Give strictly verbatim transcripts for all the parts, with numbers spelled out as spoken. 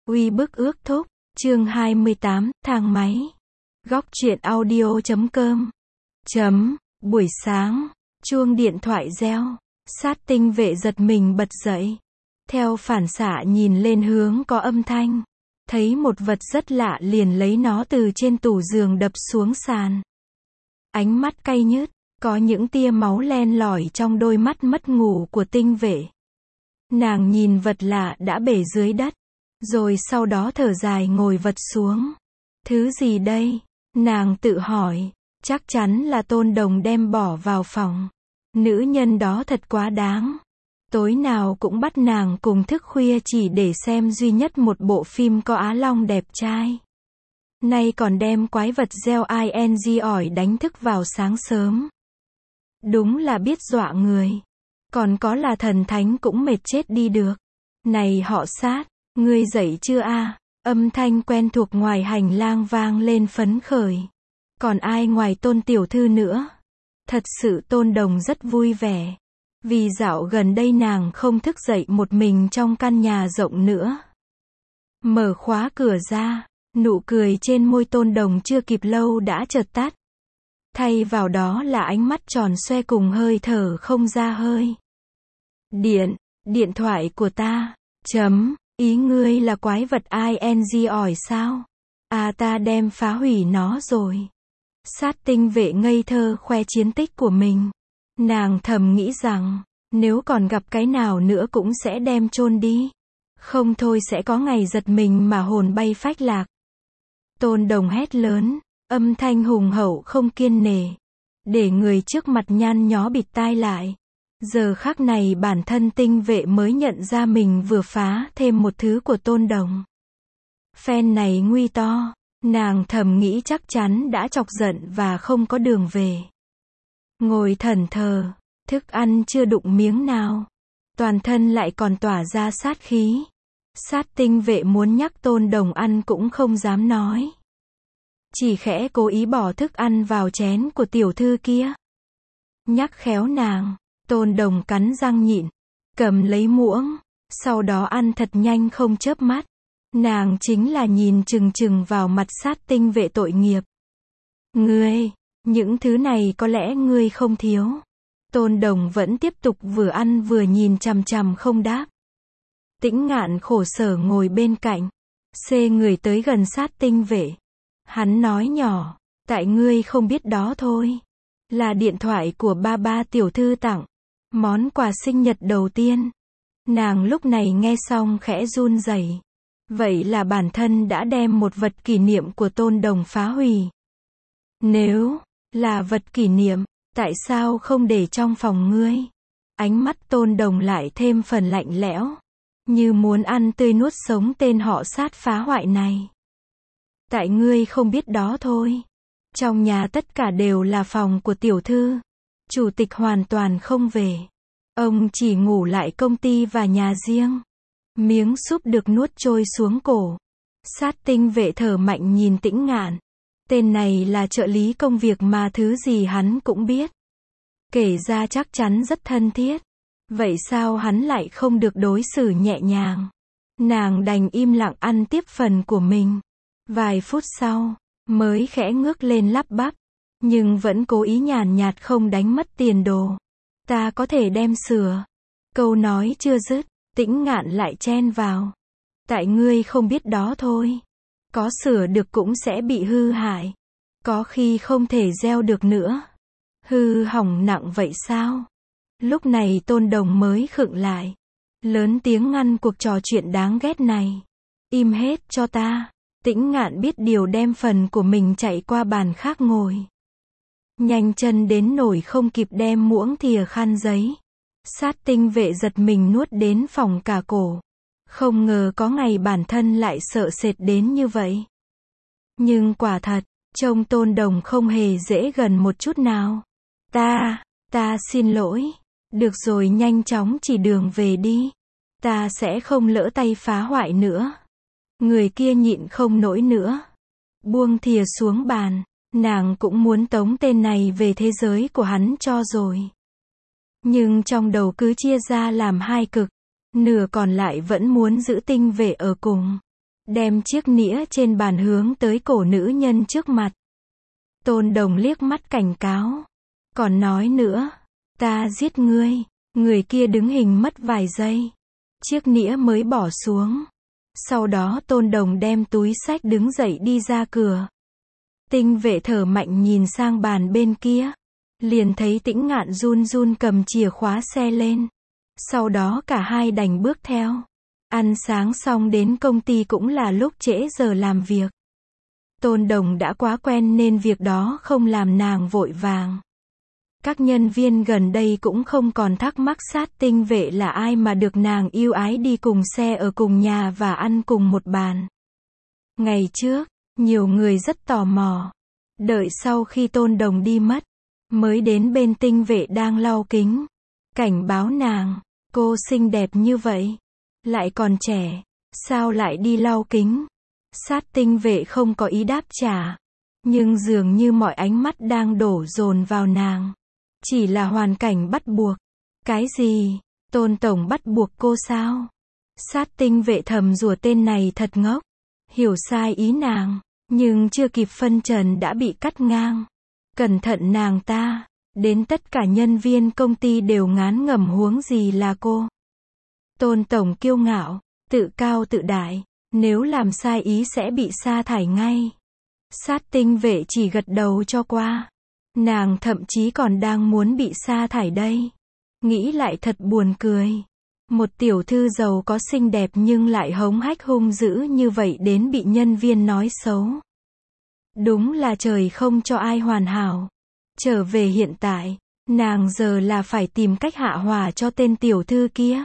Uy bức ước thúc, chương hai mươi tám, thang máy. Góc truyện audio chấm com. Chấm, buổi sáng, chuông điện thoại reo, sát tinh vệ giật mình bật dậy. Theo phản xạ nhìn lên hướng có âm thanh. Thấy một vật rất lạ liền lấy nó từ trên tủ giường đập xuống sàn. Ánh mắt cay nhứt, có những tia máu len lỏi trong đôi mắt mất ngủ của tinh vệ. Nàng nhìn vật lạ đã bể dưới đất. Rồi sau đó thở dài ngồi vật xuống. Thứ gì đây? Nàng tự hỏi. Chắc chắn là Tôn Đồng đem bỏ vào phòng. Nữ nhân đó thật quá đáng. Tối nào cũng bắt nàng cùng thức khuya chỉ để xem duy nhất một bộ phim có Á Long đẹp trai. Nay còn đem quái vật gieo ing ỏi đánh thức vào sáng sớm. Đúng là biết dọa người. Còn có là thần thánh cũng mệt chết đi được. Này họ Sát, ngươi dậy chưa a? Âm thanh quen thuộc ngoài hành lang vang lên phấn khởi. Còn ai ngoài Tôn tiểu thư nữa? Thật sự Tôn Đồng rất vui vẻ. Vì dạo gần đây nàng không thức dậy một mình trong căn nhà rộng nữa. Mở khóa cửa ra, nụ cười trên môi Tôn Đồng chưa kịp lâu đã chợt tắt. Thay vào đó là ánh mắt tròn xoe cùng hơi thở không ra hơi. Điện, điện thoại của ta. Chấm, ý ngươi là quái vật ing ỏi sao? À ta đem phá hủy nó rồi. Sát tinh vệ ngây thơ khoe chiến tích của mình. Nàng thầm nghĩ rằng, nếu còn gặp cái nào nữa cũng sẽ đem chôn đi. Không thôi sẽ có ngày giật mình mà hồn bay phách lạc. Tôn Đồng hét lớn, âm thanh hùng hậu không kiên nề. Để người trước mặt nhăn nhó bịt tai lại. Giờ khắc này bản thân tinh vệ mới nhận ra mình vừa phá thêm một thứ của Tôn Đồng. Phen này nguy to. Nàng thầm nghĩ chắc chắn đã chọc giận và không có đường về. Ngồi thẫn thờ, thức ăn chưa đụng miếng nào. Toàn thân lại còn tỏa ra sát khí. Sát tinh vệ muốn nhắc Tôn Đồng ăn cũng không dám nói. Chỉ khẽ cố ý bỏ thức ăn vào chén của tiểu thư kia. Nhắc khéo nàng, Tôn Đồng cắn răng nhịn, cầm lấy muỗng, sau đó ăn thật nhanh không chớp mắt. Nàng chính là nhìn chừng chừng vào mặt sát tinh vệ tội nghiệp. Ngươi, những thứ này có lẽ ngươi không thiếu. Tôn Đồng vẫn tiếp tục vừa ăn vừa nhìn chằm chằm không đáp. Tĩnh Ngạn khổ sở ngồi bên cạnh, xê người tới gần sát tinh vệ. Hắn nói nhỏ, tại ngươi không biết đó thôi. Là điện thoại của ba ba tiểu thư tặng. Món quà sinh nhật đầu tiên. Nàng lúc này nghe xong khẽ run rẩy. Vậy là bản thân đã đem một vật kỷ niệm của Tôn Đồng phá hủy. Nếu là vật kỷ niệm, tại sao không để trong phòng ngươi? Ánh mắt Tôn Đồng lại thêm phần lạnh lẽo, như muốn ăn tươi nuốt sống tên họ Sát phá hoại này. Tại ngươi không biết đó thôi. Trong nhà tất cả đều là phòng của tiểu thư. Chủ tịch hoàn toàn không về. Ông chỉ ngủ lại công ty và nhà riêng. Miếng súp được nuốt trôi xuống cổ. Sát tinh vệ thở mạnh nhìn Tĩnh Ngạn. Tên này là trợ lý công việc mà thứ gì hắn cũng biết. Kể ra chắc chắn rất thân thiết. Vậy sao hắn lại không được đối xử nhẹ nhàng? Nàng đành im lặng ăn tiếp phần của mình. Vài phút sau, mới khẽ ngước lên lắp bắp. Nhưng vẫn cố ý nhàn nhạt không đánh mất tiền đồ. Ta có thể đem sửa. Câu nói chưa dứt, Tĩnh Ngạn lại chen vào. Tại ngươi không biết đó thôi. Có sửa được cũng sẽ bị hư hại. Có khi không thể gieo được nữa. Hư hỏng nặng vậy sao? Lúc này Tôn Đồng mới khựng lại. Lớn tiếng ngăn cuộc trò chuyện đáng ghét này. Im hết cho ta. Tĩnh Ngạn biết điều đem phần của mình chạy qua bàn khác ngồi. Nhanh chân đến nổi không kịp đem muỗng thìa khăn giấy. Sát tinh vệ giật mình nuốt đến phòng cả cổ. Không ngờ có ngày bản thân lại sợ sệt đến như vậy. Nhưng quả thật, trông Tôn Đồng không hề dễ gần một chút nào. Ta, ta xin lỗi. Được rồi nhanh chóng chỉ đường về đi. Ta sẽ không lỡ tay phá hoại nữa. Người kia nhịn không nổi nữa. Buông thìa xuống bàn. Nàng cũng muốn tống tên này về thế giới của hắn cho rồi. Nhưng trong đầu cứ chia ra làm hai cực. Nửa còn lại vẫn muốn giữ tinh vệ ở cùng. đem chiếc nĩa trên bàn hướng tới cổ nữ nhân trước mặt. Tôn Đồng liếc mắt cảnh cáo. Còn nói nữa, ta giết ngươi. Người kia đứng hình mất vài giây. Chiếc nĩa mới bỏ xuống. Sau đó Tôn Đồng đem túi xách đứng dậy đi ra cửa. Tinh vệ thở mạnh nhìn sang bàn bên kia. Liền thấy Tĩnh Ngạn run run cầm chìa khóa xe lên. Sau đó cả hai đành bước theo. Ăn sáng xong đến công ty cũng là lúc trễ giờ làm việc. Tôn Đồng đã quá quen nên việc đó không làm nàng vội vàng. Các nhân viên gần đây cũng không còn thắc mắc Sát Tinh vệ là ai mà được nàng yêu ái đi cùng xe ở cùng nhà và ăn cùng một bàn. Ngày trước, nhiều người rất tò mò. Đợi sau khi Tôn Đồng đi mất, mới đến bên Tinh vệ đang lau kính. Cảnh báo nàng, cô xinh đẹp như vậy, lại còn trẻ, sao lại đi lau kính? Sát Tinh vệ không có ý đáp trả, nhưng dường như mọi ánh mắt đang đổ dồn vào nàng. Chỉ là hoàn cảnh bắt buộc. Cái gì? Tôn tổng bắt buộc cô sao? Sát Tinh vệ thầm rủa tên này thật ngốc. Hiểu sai ý nàng, nhưng chưa kịp phân trần đã bị cắt ngang. Cẩn thận nàng ta, đến tất cả nhân viên công ty đều ngán ngẩm huống gì là cô. Tôn tổng kiêu ngạo, tự cao tự đại, nếu làm sai ý sẽ bị sa thải ngay. Sát Tinh vệ chỉ gật đầu cho qua. Nàng thậm chí còn đang muốn bị sa thải đây. Nghĩ lại thật buồn cười. Một tiểu thư giàu có xinh đẹp nhưng lại hống hách hung dữ như vậy đến bị nhân viên nói xấu. Đúng là trời không cho ai hoàn hảo. Trở về hiện tại, nàng giờ là phải tìm cách hạ hỏa cho tên tiểu thư kia.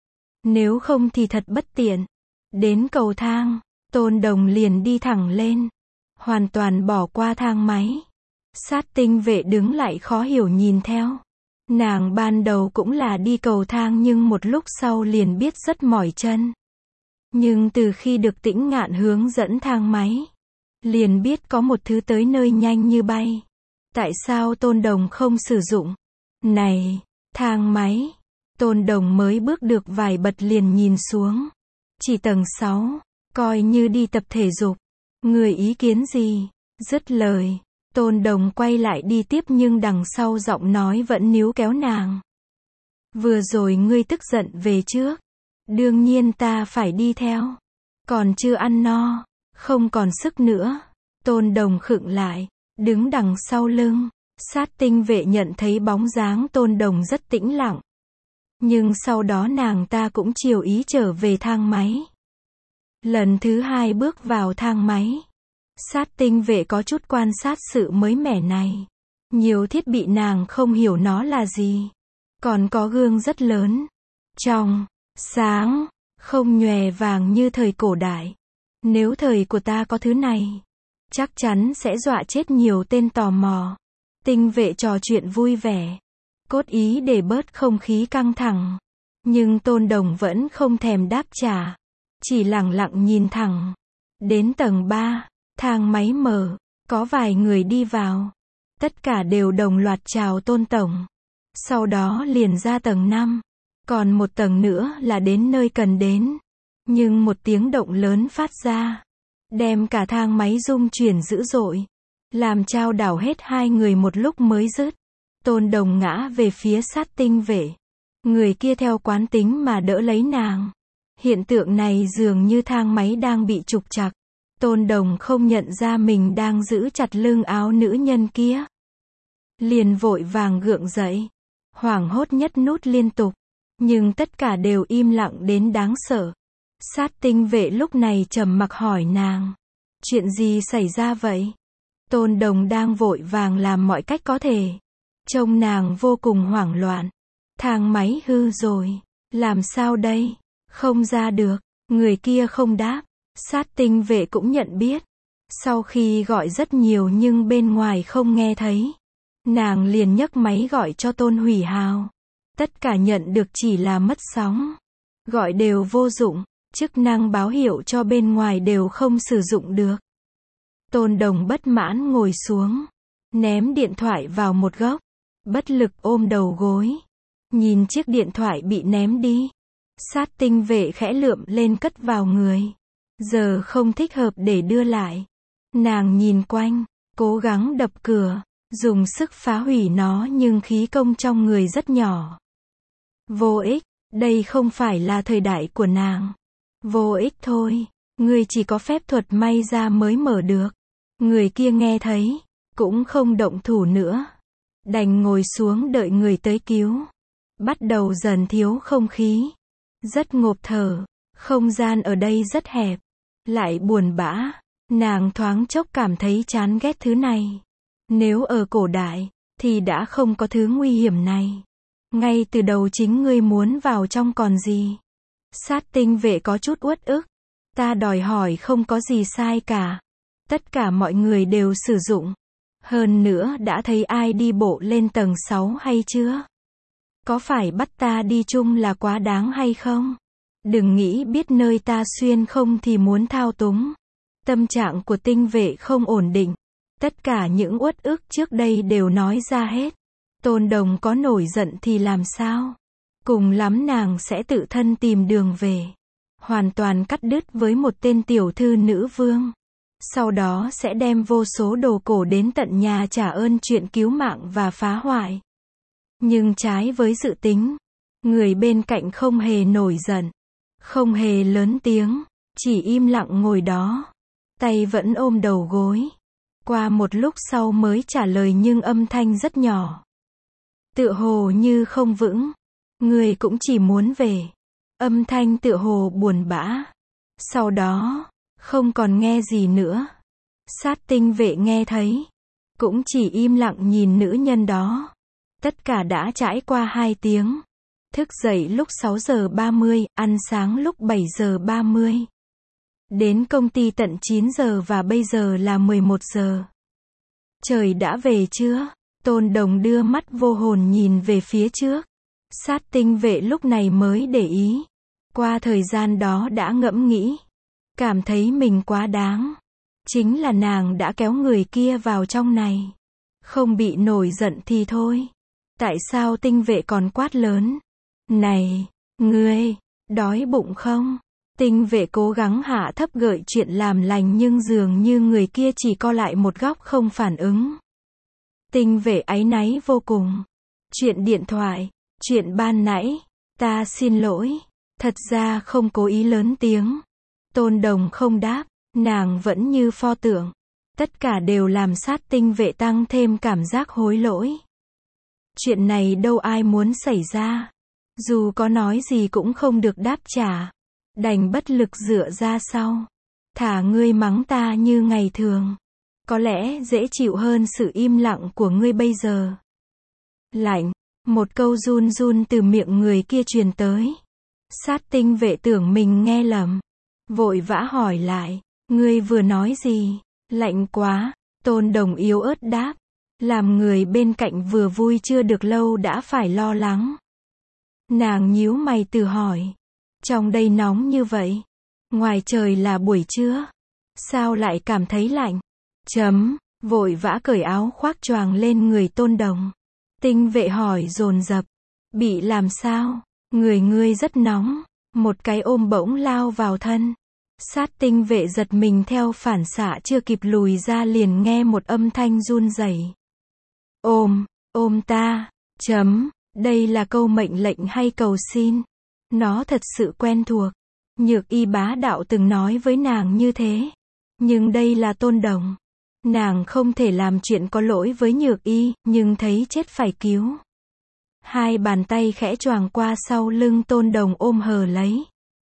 Nếu không thì thật bất tiện. Đến cầu thang, Tôn Đồng liền đi thẳng lên. Hoàn toàn bỏ qua thang máy. Sát Tinh vệ đứng lại khó hiểu nhìn theo. Nàng ban đầu cũng là đi cầu thang nhưng một lúc sau liền biết rất mỏi chân. Nhưng từ khi được Tĩnh Ngạn hướng dẫn thang máy, liền biết có một thứ tới nơi nhanh như bay. Tại sao Tôn Đồng không sử dụng? Này, thang máy. Tôn Đồng mới bước được vài bậc liền nhìn xuống. Chỉ tầng sáu, coi như đi tập thể dục. Người ý kiến gì? Dứt lời, Tôn Đồng quay lại đi tiếp nhưng đằng sau giọng nói vẫn níu kéo nàng. Vừa rồi ngươi tức giận về trước. Đương nhiên ta phải đi theo. Còn chưa ăn no, không còn sức nữa. Tôn Đồng khựng lại, đứng đằng sau lưng. Sát Tinh vệ nhận thấy bóng dáng Tôn Đồng rất tĩnh lặng. Nhưng sau đó nàng ta cũng chiều ý trở về thang máy. Lần thứ hai bước vào thang máy. Sát Tinh vệ có chút quan sát sự mới mẻ này. Nhiều thiết bị nàng không hiểu nó là gì. Còn có gương rất lớn. Trong, sáng, không nhòe vàng như thời cổ đại. Nếu thời của ta có thứ này, chắc chắn sẽ dọa chết nhiều tên tò mò. Tinh vệ trò chuyện vui vẻ. Cốt ý để bớt không khí căng thẳng. Nhưng Tôn Đồng vẫn không thèm đáp trả. Chỉ lẳng lặng nhìn thẳng. Đến tầng ba, thang máy mở. Có vài người đi vào. Tất cả đều đồng loạt chào Tôn tổng. Sau đó liền ra tầng năm. Còn một tầng nữa là đến nơi cần đến. Nhưng một tiếng động lớn phát ra. Đem cả thang máy rung chuyển dữ dội. Làm chao đảo hết hai người một lúc mới dứt. Tôn Đồng ngã về phía Sát Tinh vệ. Người kia theo quán tính mà đỡ lấy nàng. Hiện tượng này dường như thang máy đang bị trục trặc. Tôn Đồng không nhận ra mình đang giữ chặt lưng áo nữ nhân kia. Liền vội vàng gượng dậy. Hoảng hốt nhất nút liên tục. Nhưng tất cả đều im lặng đến đáng sợ. Sát Tinh vệ lúc này trầm mặc hỏi nàng. Chuyện gì xảy ra vậy? Tôn Đồng đang vội vàng làm mọi cách có thể. Trông nàng vô cùng hoảng loạn. Thang máy hư rồi. Làm sao đây? Không ra được. Người kia không đáp. Sát Tinh vệ cũng nhận biết. Sau khi gọi rất nhiều nhưng bên ngoài không nghe thấy. Nàng liền nhấc máy gọi cho Tôn Hủy Hào. Tất cả nhận được chỉ là mất sóng. Gọi đều vô dụng. Chức năng báo hiệu cho bên ngoài đều không sử dụng được. Tôn Đồng bất mãn ngồi xuống. Ném điện thoại vào một góc. Bất lực ôm đầu gối. Nhìn chiếc điện thoại bị ném đi. Sát Tinh vệ khẽ lượm lên cất vào người. Giờ không thích hợp để đưa lại. Nàng nhìn quanh, cố gắng đập cửa, dùng sức phá hủy nó nhưng khí công trong người rất nhỏ. Vô ích, đây không phải là thời đại của nàng. Vô ích thôi, ngươi chỉ có phép thuật may ra mới mở được. Người kia nghe thấy, cũng không động thủ nữa. Đành ngồi xuống đợi người tới cứu. Bắt đầu dần thiếu không khí. Rất ngộp thở, không gian ở đây rất hẹp. Lại buồn bã, nàng thoáng chốc cảm thấy chán ghét thứ này. Nếu ở cổ đại, thì đã không có thứ nguy hiểm này. Ngay từ đầu chính ngươi muốn vào trong còn gì. Sát tinh vệ có chút uất ức. Ta đòi hỏi không có gì sai cả. Tất cả mọi người đều sử dụng. Hơn nữa đã thấy ai đi bộ lên tầng sáu hay chưa? Có phải bắt ta đi chung là quá đáng hay không? Đừng nghĩ biết nơi ta xuyên không thì muốn thao túng. Tâm trạng của tinh vệ không ổn định. Tất cả những uất ức trước đây đều nói ra hết. Tôn Đồng có nổi giận thì làm sao? Cùng lắm nàng sẽ tự thân tìm đường về. Hoàn toàn cắt đứt với một tên tiểu thư nữ vương. Sau đó sẽ đem vô số đồ cổ đến tận nhà trả ơn chuyện cứu mạng và phá hoại. Nhưng trái với dự tính, người bên cạnh không hề nổi giận, không hề lớn tiếng, chỉ im lặng ngồi đó, tay vẫn ôm đầu gối. Qua một lúc sau mới trả lời nhưng âm thanh rất nhỏ. Tựa hồ như không vững, người cũng chỉ muốn về. Âm thanh tựa hồ buồn bã. Sau đó, không còn nghe gì nữa. Sát tinh vệ nghe thấy, cũng chỉ im lặng nhìn nữ nhân đó. Tất cả đã trải qua hai tiếng. Thức dậy lúc sáu giờ ba mươi, ăn sáng lúc bảy giờ ba mươi. Đến công ty tận chín giờ và bây giờ là mười một giờ. Trời đã về chưa? Tôn Đồng đưa mắt vô hồn nhìn về phía trước. Sát tinh vệ lúc này mới để ý. Qua thời gian đó đã ngẫm nghĩ. Cảm thấy mình quá đáng. Chính là nàng đã kéo người kia vào trong này. Không bị nổi giận thì thôi. Tại sao tinh vệ còn quát lớn? Này, ngươi, đói bụng không? Tinh vệ cố gắng hạ thấp gợi chuyện làm lành nhưng dường như người kia chỉ co lại một góc không phản ứng. Tinh vệ áy náy vô cùng. Chuyện điện thoại, chuyện ban nãy, ta xin lỗi. Thật ra không cố ý lớn tiếng. Tôn Đồng không đáp, nàng vẫn như pho tượng. Tất cả đều làm sát tinh vệ tăng thêm cảm giác hối lỗi. Chuyện này đâu ai muốn xảy ra. Dù có nói gì cũng không được đáp trả. Đành bất lực dựa ra sau. Thả ngươi mắng ta như ngày thường. Có lẽ dễ chịu hơn sự im lặng của ngươi bây giờ. Lạnh, một câu run run từ miệng người kia truyền tới. Sát tinh vệ tưởng mình nghe lầm. Vội vã hỏi lại, ngươi vừa nói gì? Lạnh quá, Tôn Đồng yếu ớt đáp. Làm người bên cạnh vừa vui chưa được lâu đã phải lo lắng. Nàng nhíu mày tự hỏi. Trong đây nóng như vậy. Ngoài trời là buổi trưa. Sao lại cảm thấy lạnh? Chấm, vội vã cởi áo khoác choàng lên người Tôn Đồng. Tinh vệ hỏi dồn dập. Bị làm sao? Người ngươi rất nóng. Một cái ôm bỗng lao vào thân. Sát tinh vệ giật mình theo phản xạ chưa kịp lùi ra liền nghe một âm thanh run rẩy. Ôm, ôm ta, chấm, đây là câu mệnh lệnh hay cầu xin? Nó thật sự quen thuộc. Nhược y bá đạo từng nói với nàng như thế. Nhưng đây là Tôn Đồng. Nàng không thể làm chuyện có lỗi với nhược y, nhưng thấy chết phải cứu. Hai bàn tay khẽ choàng qua sau lưng Tôn Đồng ôm hờ lấy.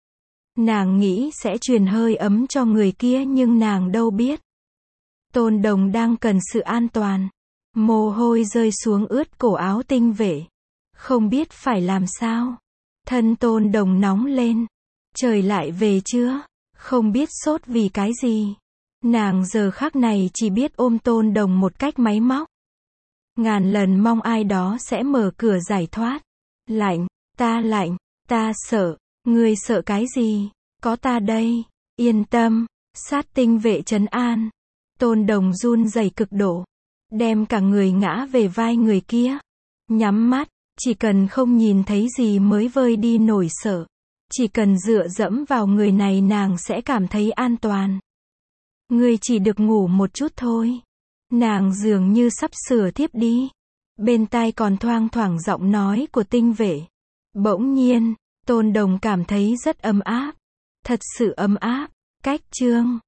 Nàng nghĩ sẽ truyền hơi ấm cho người kia nhưng nàng đâu biết. Tôn Đồng đang cần sự an toàn. Mồ hôi rơi xuống ướt cổ áo tinh vệ. Không biết phải làm sao. Thân Tôn Đồng nóng lên. Trời lại về chưa? Không biết sốt vì cái gì. Nàng giờ khắc này chỉ biết ôm Tôn Đồng một cách máy móc. Ngàn lần mong ai đó sẽ mở cửa giải thoát. Lạnh, ta lạnh, ta sợ. Ngươi sợ cái gì? Có ta đây. Yên tâm. Sát tinh vệ trấn an. Tôn Đồng run rẩy cực độ. Đem cả người ngã về vai người kia. Nhắm mắt. Chỉ cần không nhìn thấy gì mới vơi đi nổi sợ. Chỉ cần dựa dẫm vào người này nàng sẽ cảm thấy an toàn. Ngươi chỉ được ngủ một chút thôi. Nàng dường như sắp sửa thiếp đi. Bên tai còn thoang thoảng giọng nói của tinh vệ. Bỗng nhiên, Tôn Đồng cảm thấy rất ấm áp. Thật sự ấm áp. Cách chương